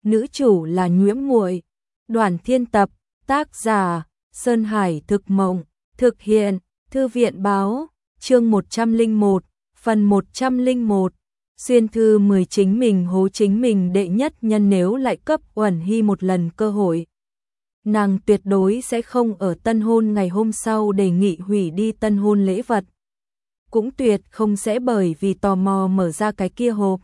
nữ chủ là Nhiễm Muội. Đoàn Thiên Tập, tác giả Sơn Hải Thực Mộng, thực hiện Thư viện báo, chương 101, phần 101. Xuyên thư 10 chính mình hố chính mình đệ nhất nhân, nếu lại cấp Uẩn Hy một lần cơ hội, nàng tuyệt đối sẽ không ở tân hôn ngày hôm sau đề nghị hủy đi tân hôn lễ vật. Cũng tuyệt không sẽ bởi vì tò mò mở ra cái kia hộp.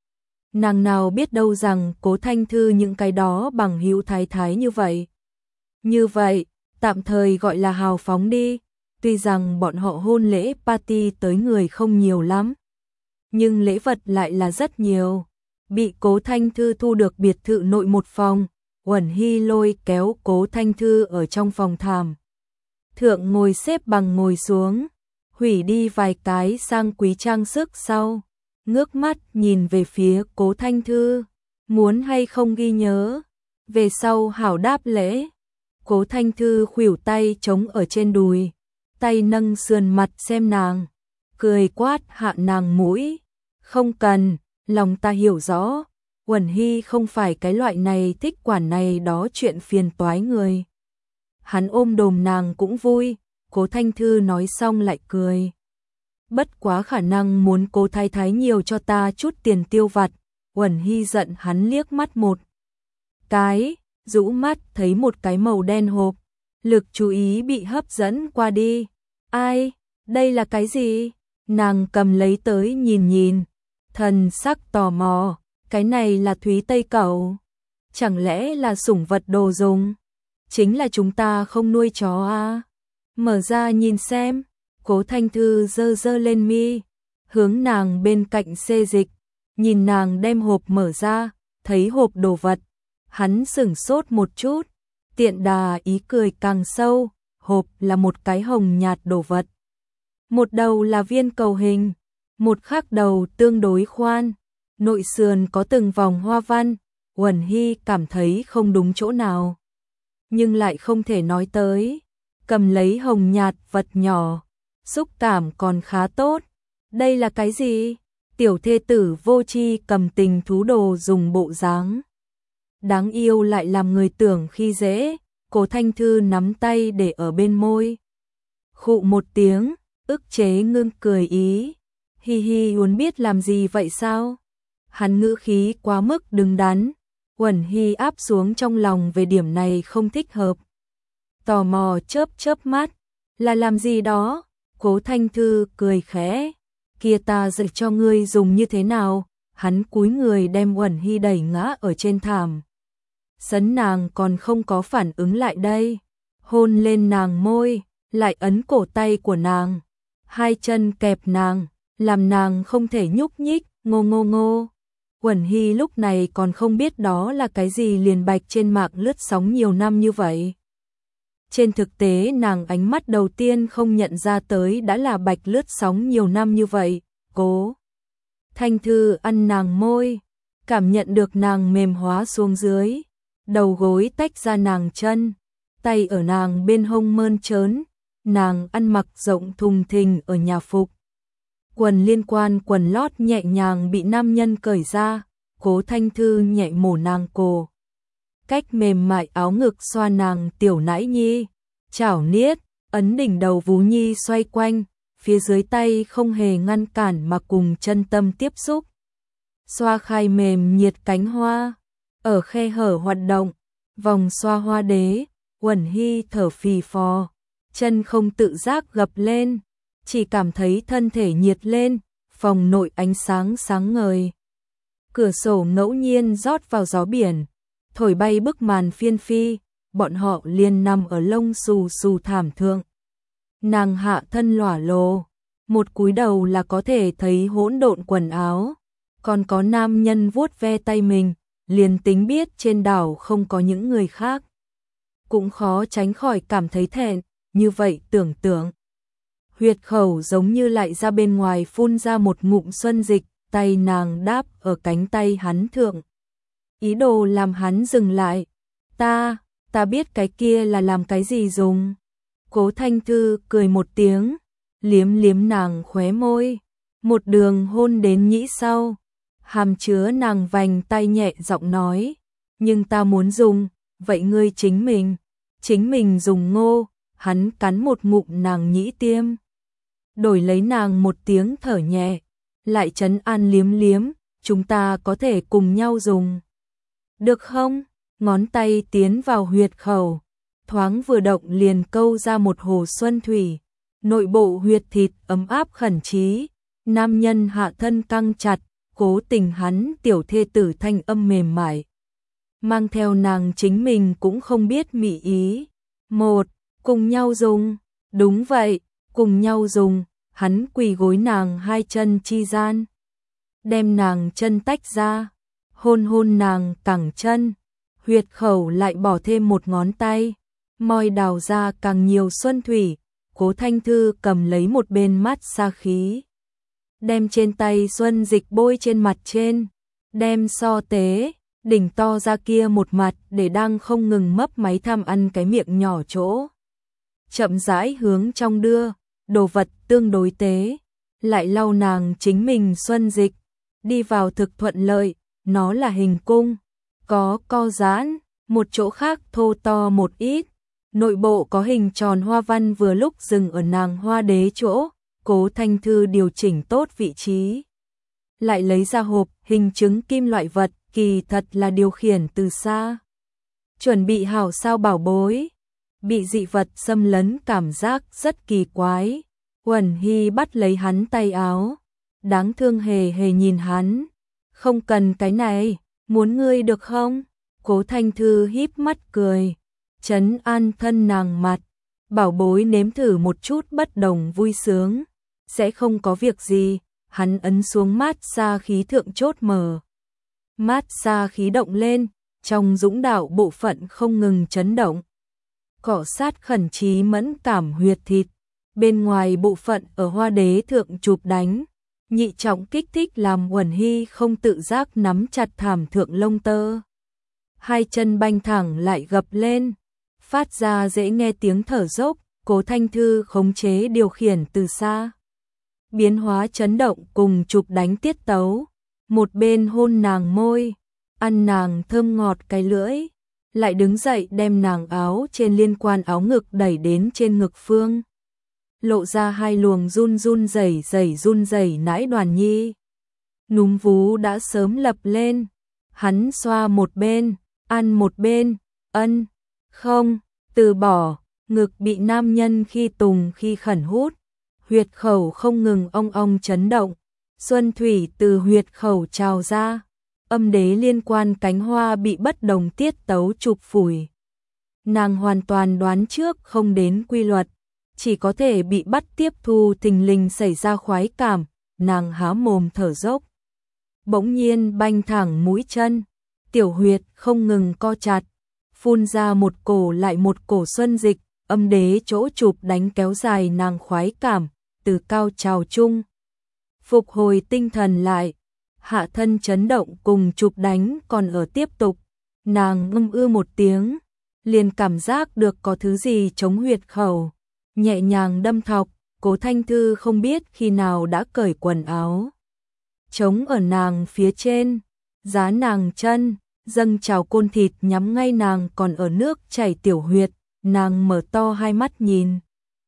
Nàng nào biết đâu rằng Cố Thanh Thư những cái đó bằng hữu thái thái như vậy. Như vậy, tạm thời gọi là hào phóng đi, tuy rằng bọn họ hôn lễ party tới người không nhiều lắm, nhưng lễ vật lại là rất nhiều. Bị Cố Thanh Thư thu được biệt thự nội một phòng, Uẩn Hy lôi kéo Cố Thanh Thư ở trong phòng thảm thượng ngồi xếp bằng ngồi xuống, hủy đi vài cái sang quý trang sức sau, ngước mắt nhìn về phía Cố Thanh Thư, muốn hay không ghi nhớ, về sau hảo đáp lễ. Cố Thanh Thư khuỷu tay chống ở trên đùi, tay nâng sườn mặt xem nàng, cười quát hạ nàng mũi, không cần, lòng ta hiểu rõ, Uẩn Hy không phải cái loại này thích quản này đó chuyện phiền toái người. Hắn ôm đồm nàng cũng vui, Cố Thanh Thư nói xong lại cười. Bất quá khả năng muốn Cố thái thái nhiều cho ta chút tiền tiêu vặt. Uẩn Hy giận hắn liếc mắt một cái, rũ mắt thấy một cái màu đen hộp, lực chú ý bị hấp dẫn qua đi. Ai, đây là cái gì? Nàng cầm lấy tới nhìn nhìn, thần sắc tò mò, cái này là Thúy Tây Cẩu, chẳng lẽ là sủng vật đồ dùng? Chính là chúng ta không nuôi chó à? Mở ra nhìn xem. Cố Thanh Thư giơ giơ lên mi, hướng nàng bên cạnh xê dịch, nhìn nàng đem hộp mở ra, thấy hộp đồ vật, hắn sửng sốt một chút, tiện đà ý cười càng sâu, hộp là một cái hồng nhạt đồ vật. Một đầu là viên cầu hình, một khác đầu tương đối khoan, nội sườn có từng vòng hoa văn. Uẩn Hy cảm thấy không đúng chỗ nào, nhưng lại không thể nói tới, cầm lấy hồng nhạt vật nhỏ, xúc cảm còn khá tốt. Đây là cái gì? Tiểu thê tử vô tri cầm tình thú đồ dùng bộ dáng đáng yêu lại làm người tưởng khi dễ. Cố Thanh Thư nắm tay để ở bên môi, khụ một tiếng, ức chế ngưng cười ý. Hi hi, muốn biết làm gì vậy sao? Hắn ngữ khí quá mức đứng đắn, Uẩn Hy áp xuống trong lòng về điểm này không thích hợp. Tò mò chớp chớp mắt, là làm gì đó? Cố Thanh Thư cười khẽ, kia ta dạy cho ngươi dùng như thế nào. Hắn cúi người đem Uẩn Hy đẩy ngã ở trên thảm sấn, nàng còn không có phản ứng lại đây, hôn lên nàng môi, lại ấn cổ tay của nàng, hai chân kẹp nàng, làm nàng không thể nhúc nhích. Ngô ngô ngô. Uẩn Hy lúc này còn không biết đó là cái gì, liền bạch trên mạng lướt sóng nhiều năm như vậy. Trên thực tế nàng ánh mắt đầu tiên không nhận ra tới đã là bạch lướt sóng nhiều năm như vậy. Cố Thanh Thư ăn nàng môi, cảm nhận được nàng mềm hóa xuống dưới, đầu gối tách ra nàng chân, tay ở nàng bên hông mơn trớn. Nàng ăn mặc rộng thùng thình ở nhà phục, quần liên quan quần lót nhẹ nhàng bị nam nhân cởi ra. Cố Thanh Thư nhẹ mổ nàng cổ, cách mềm mại áo ngực xoa nàng tiểu nãi nhi, chảo niết, ấn đỉnh đầu vú nhi xoay quanh, phía dưới tay không hề ngăn cản mà cùng chân tâm tiếp xúc. Xoa khai mềm nhiệt cánh hoa, ở khe hở hoạt động, vòng xoa hoa đế. Uẩn Hy thở phì phò, chân không tự giác gập lên, chỉ cảm thấy thân thể nhiệt lên. Phòng nội ánh sáng sáng ngời, cửa sổ ngẫu nhiên rót vào gió biển, thổi bay bức màn phiên phi. Bọn họ liền nằm ở lông xù xù thảm thượng, nàng hạ thân lỏa lồ, một cúi đầu là có thể thấy hỗn độn quần áo, còn có nam nhân vuốt ve tay mình. Liền tính biết trên đảo không có những người khác, cũng khó tránh khỏi cảm thấy thẹn. Như vậy tưởng tượng, huyệt khẩu giống như lại ra bên ngoài phun ra một ngụm xuân dịch. Tay nàng đáp ở cánh tay hắn thượng, ý đồ làm hắn dừng lại. Ta biết cái kia là làm cái gì dùng. Cố Thanh Thư cười một tiếng, liếm liếm nàng khóe môi, một đường hôn đến nhĩ sau, hàm chứa nàng vành tay nhẹ giọng nói, Nhưng ta muốn dùng, vậy ngươi chính mình dùng ngô, hắn cắn một ngụm nàng nhĩ tiêm. Đổi lấy nàng một tiếng thở nhẹ, lại trấn an liếm liếm, chúng ta có thể cùng nhau dùng. Được không? Ngón tay tiến vào huyệt khẩu, thoáng vừa động liền câu ra một hồ xuân thủy, nội bộ huyệt thịt ấm áp khẩn trí, nam nhân hạ thân căng chặt, cố tình hắn tiểu thê tử thanh âm mềm mại. Mang theo nàng chính mình cũng không biết mị ý. Một, cùng nhau dùng, đúng vậy, cùng nhau dùng, hắn quỳ gối nàng hai chân chi gian. Đem nàng chân tách ra, hôn hôn nàng cẳng chân, huyệt khẩu lại bỏ thêm một ngón tay, môi đào ra càng nhiều xuân thủy, Cố Thanh Thư cầm lấy một bên mát xa khí. Đem trên tay xuân dịch bôi trên mặt trên, đem so tế, đỉnh to ra kia một mặt để đang không ngừng mấp máy tham ăn cái miệng nhỏ chỗ. Chậm rãi hướng trong đưa, đồ vật tương đối tế, lại lau nàng chính mình xuân dịch, đi vào thực thuận lợi, nó là hình cung, có co giãn, một chỗ khác thô to một ít, nội bộ có hình tròn hoa văn vừa lúc dừng ở nàng hoa đế chỗ, Cố Thanh Thư điều chỉnh tốt vị trí. Lại lấy ra hộp, hình trứng kim loại vật, kỳ thật là điều khiển từ xa. Chuẩn bị hảo sao bảo bối, bị dị vật xâm lấn cảm giác rất kỳ quái. Uẩn Hy bắt lấy hắn tay áo, đáng thương hề hề nhìn hắn, không cần cái này, muốn ngươi được không? Cố Thanh Thư híp mắt cười, trấn an thân nàng mặt, bảo bối nếm thử một chút bất đồng vui sướng, sẽ không có việc gì. Hắn ấn xuống mát xa khí thượng chốt mở. Mát xa khí động lên, trong dũng đạo bộ phận không ngừng chấn động. Cọ sát khẩn trí mẫn cảm huyệt thịt, bên ngoài bộ phận ở hoa đế thượng chụp đánh, nhị trọng kích thích làm Uẩn Hy không tự giác nắm chặt thảm thượng lông tơ. Hai chân banh thẳng lại gập lên, phát ra dễ nghe tiếng thở dốc, Cố Thanh Thư khống chế điều khiển từ xa. Biến hóa chấn động cùng chụp đánh tiết tấu, một bên hôn nàng môi, ăn nàng thơm ngọt cái lưỡi, lại đứng dậy đem nàng áo trên liên quan áo ngực đẩy đến trên ngực phương. Lộ ra hai luồng run run rẩy nãi Đoàn Nhi. Núm vú đã sớm lập lên, hắn xoa một bên, ăn một bên, ân, không, từ bỏ, ngực bị nam nhân khi tùng khi khẩn hút. Huyệt khẩu không ngừng ong ong chấn động, xuân thủy từ huyệt khẩu trào ra, âm đế liên quan cánh hoa bị bất đồng tiết tấu chụp phủi. Nàng hoàn toàn đoán trước không đến quy luật, chỉ có thể bị bắt tiếp thu thình lình xảy ra khoái cảm, nàng há mồm thở dốc. Bỗng nhiên banh thẳng mũi chân, tiểu huyệt không ngừng co chặt, phun ra một cổ lại một cổ xuân dịch, âm đế chỗ chụp đánh kéo dài nàng khoái cảm. Từ cao trào chung, phục hồi tinh thần lại, hạ thân chấn động cùng chụp đánh còn ở tiếp tục, nàng một tiếng, liền cảm giác được có thứ gì chống huyệt khẩu, nhẹ nhàng đâm thọc. Cố Thanh Thư không biết khi nào đã cởi quần áo, chống ở nàng phía trên, giá nàng chân, dâng trào côn thịt nhắm ngay nàng còn ở nước chảy tiểu huyệt, nàng mở to hai mắt nhìn.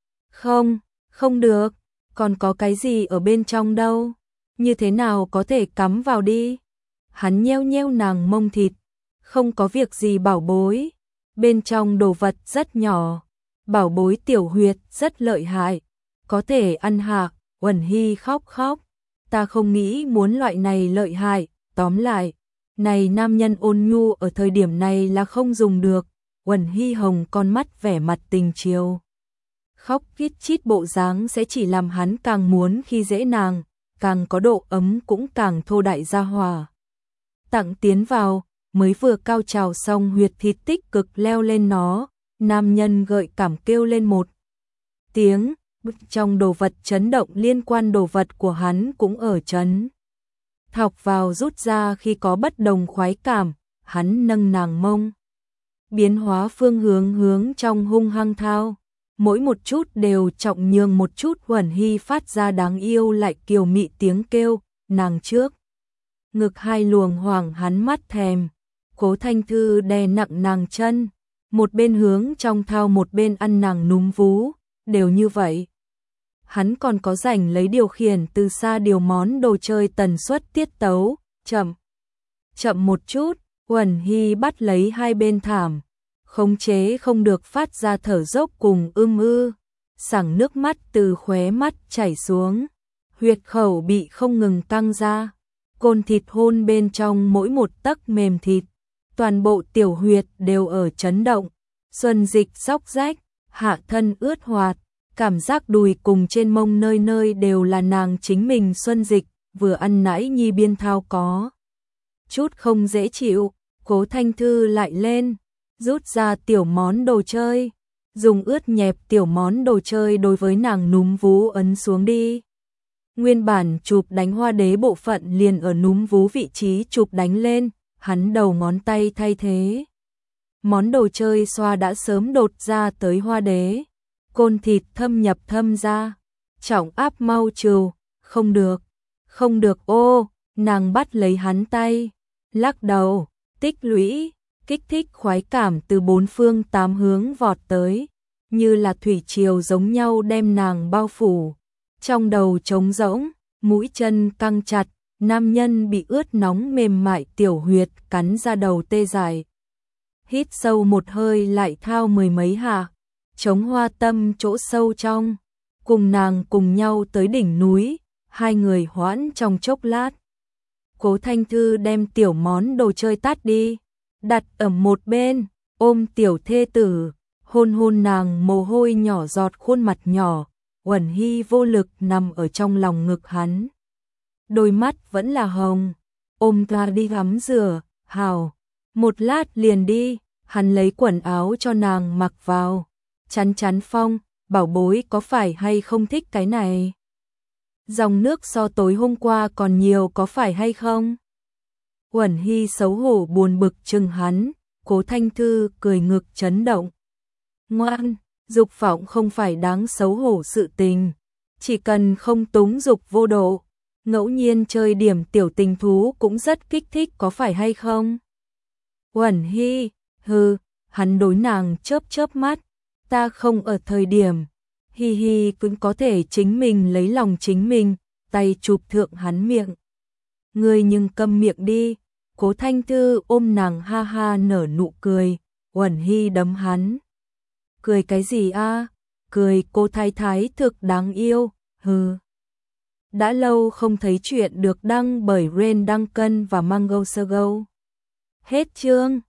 Không được. Còn có cái gì ở bên trong đâu, như thế nào có thể cắm vào đi. Hắn nheo nheo nàng mông thịt, không có việc gì bảo bối, bên trong đồ vật rất nhỏ, bảo bối tiểu huyệt rất lợi hại, có thể ăn hạ. Uẩn Hy khóc, ta không nghĩ muốn loại này lợi hại, tóm lại, này nam nhân ôn nhu ở thời điểm này là không dùng được. Uẩn Hy hồng con mắt vẻ mặt tình chiều. Khóc kít chít bộ dáng sẽ chỉ làm hắn càng muốn khi dễ nàng, càng có độ ấm cũng càng thô đại gia hòa. Tặng tiến vào, mới vừa cao trào xong huyệt thịt tích cực leo lên nó, nam nhân gợi cảm kêu lên một tiếng, trong đồ vật chấn động liên quan đồ vật của hắn cũng ở chấn. Thọc vào rút ra khi có bất đồng khoái cảm, hắn nâng nàng mông. Biến hóa phương hướng trong hung hăng thao. Mỗi một chút đều trọng nhường một chút. Uẩn Hy phát ra đáng yêu lại kiều mị tiếng kêu, nàng trước. Ngực hai luồng hoàng hắn mắt thèm, Cố Thanh Thư đè nặng nàng chân, một bên hướng trong thao một bên ăn nàng núm vú, đều như vậy. Hắn còn có rảnh lấy điều khiển từ xa điều món đồ chơi tần suất tiết tấu, chậm một chút, Uẩn Hy bắt lấy hai bên thảm, khống chế không được phát ra thở dốc cùng ư, sảng nước mắt từ khóe mắt chảy xuống, huyệt khẩu bị không ngừng căng ra, côn thịt hôn bên trong mỗi một tấc mềm thịt, toàn bộ tiểu huyệt đều ở chấn động, xuân dịch róc rách, hạ thân ướt hoạt, cảm giác đùi cùng trên mông nơi nơi đều là nàng chính mình xuân dịch, vừa ăn nãy nhi biên thao có chút không dễ chịu, Cố Thanh Thư lại lên, rút ra tiểu món đồ chơi, dùng ướt nhẹp tiểu món đồ chơi đối với nàng núm vú ấn xuống đi. Nguyên bản chụp đánh hoa đế bộ phận liền ở núm vú vị trí chụp đánh lên, hắn đầu ngón tay thay thế. Món đồ chơi xoa đã sớm đột ra tới hoa đế, côn thịt thâm nhập thâm ra, trọng áp mau trừ, không được ô, nàng bắt lấy hắn tay, lắc đầu, tích lũy, kích thích khoái cảm từ bốn phương tám hướng vọt tới, như là thủy triều giống nhau đem nàng bao phủ, trong đầu trống rỗng, mũi chân căng chặt, nam nhân bị ướt nóng mềm mại tiểu huyệt cắn ra đầu tê dại. Hít sâu một hơi lại thao mười mấy hạ, chống hoa tâm chỗ sâu trong, cùng nàng cùng nhau tới đỉnh núi, hai người hoãn trong chốc lát. Cố Thanh Thư đem tiểu món đồ chơi tắt đi, đặt ở một bên, ôm tiểu thê tử, hôn nàng mồ hôi nhỏ giọt khuôn mặt nhỏ, Uẩn Hy vô lực nằm ở trong lòng ngực hắn. Đôi mắt vẫn là hồng, ôm ta đi tắm rửa, hào, một lát liền đi, hắn lấy quần áo cho nàng mặc vào, chắn phong, bảo bối có phải hay không thích cái này? Dòng nước so tối hôm qua còn nhiều có phải hay không? Uẩn Hy xấu hổ buồn bực chừng hắn, Cố Thanh Thư cười ngực chấn động. Ngoan, dục vọng không phải đáng xấu hổ sự tình, chỉ cần không túng dục vô độ, ngẫu nhiên chơi điểm tiểu tình thú cũng rất kích thích có phải hay không? Uẩn Hy, hừ, hắn đối nàng chớp mắt, ta không ở thời điểm, hi hi cũng có thể chính mình lấy lòng chính mình, tay chụp thượng hắn miệng. Ngươi nhưng câm miệng đi, Cố Thanh Thư ôm nàng ha ha nở nụ cười, Uẩn Hy đấm hắn. Cười cái gì a? Cười cô thái thái thực đáng yêu, hừ. Đã lâu không thấy chuyện được đăng bởi Rain Duncan và Mango Sogo. Hết chương.